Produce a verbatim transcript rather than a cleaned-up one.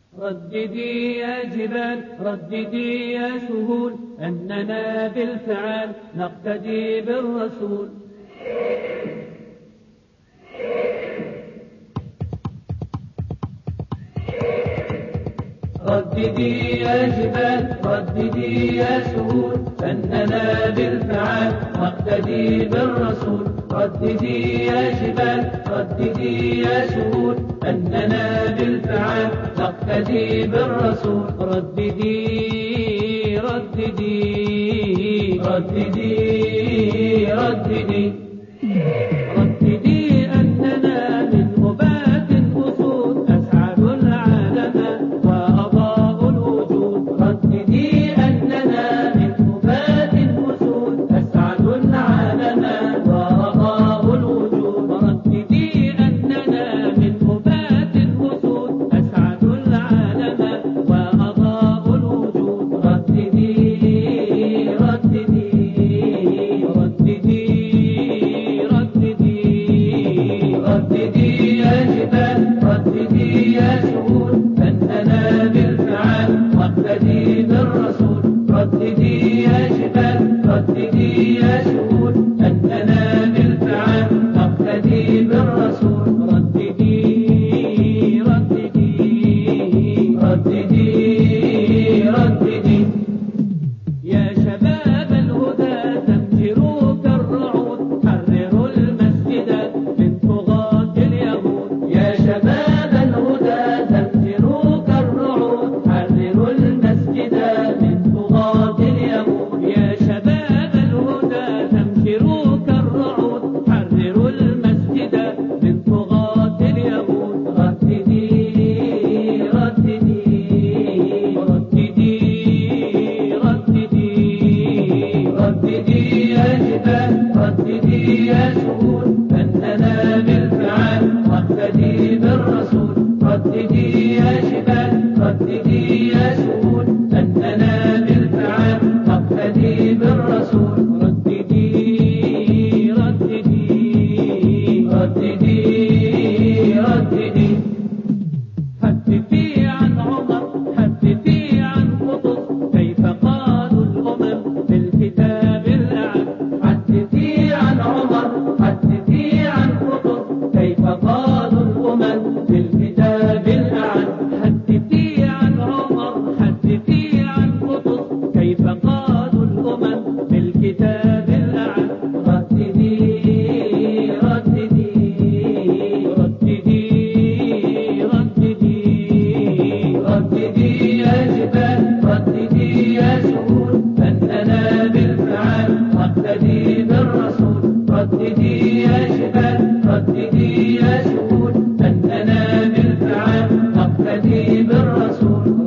رددي يا جبال رددي يا سهول أننا بالفعال نقتدي بالرسول. رددي يا جبال رددي يا سهول أننا بالفعال نقتدي بالرسول. رددي يا جبال رددي يا سهول أننا بالفعال نقتدي بالرسول. رددي رددي رددي رددي رددي أننا من أبات أسود أسعد العالم وأضاءوا الوجود. رددي أننا من أبات أسود أسعد العالم وأضاءوا الوجود. رددي أننا من أبات أسود أسعد العالم وأضاءوا الوجود. رددي رددي رددي رددي يا جبال رددي يا سهول أننا بالفعال نقتدي بالرسول. رددي يا جبال رددي يا سهول أننا بالفعال نقتدي بالرسول. رددي رددي رددي رددي يا شباب الهدى تمتروا كالرعود حرروا المسجد من طغاة اليهود. يا شباب الهدى تمتروا كالرعود حرروا المسجد من طغاة اليهود. يا شباب الهدى تمتروا كالرعود حرروا المسجد من طغاة اليهود. رددي رددي رددي رددي رددي يا جبال رددي يا سهول أننا بالفعال نقتدي بالرسول. رددي يا جبال رددي يا سهول أننا بالفعال نقتدي بالرسول. رددي رددي رددي رددي حدثي عن عمر حدثي عن قطز كيف قالوا الأمم بالكتاب الأعد. حدثي عن عمر حدثي عن قطز كيف قالوا الأمم بالكتاب الأعد. حدثي عن عمر حدثي عن قطز كيف قالوا الأمم بالكتاب الأعد. رددي رددي رددي رددي رددي يا جبال رددي يا سهول أننا بالفعال نقتدي بالرسول. رددي يا جبال رددي يا سهول أننا بالفعال نقتدي بالرسول.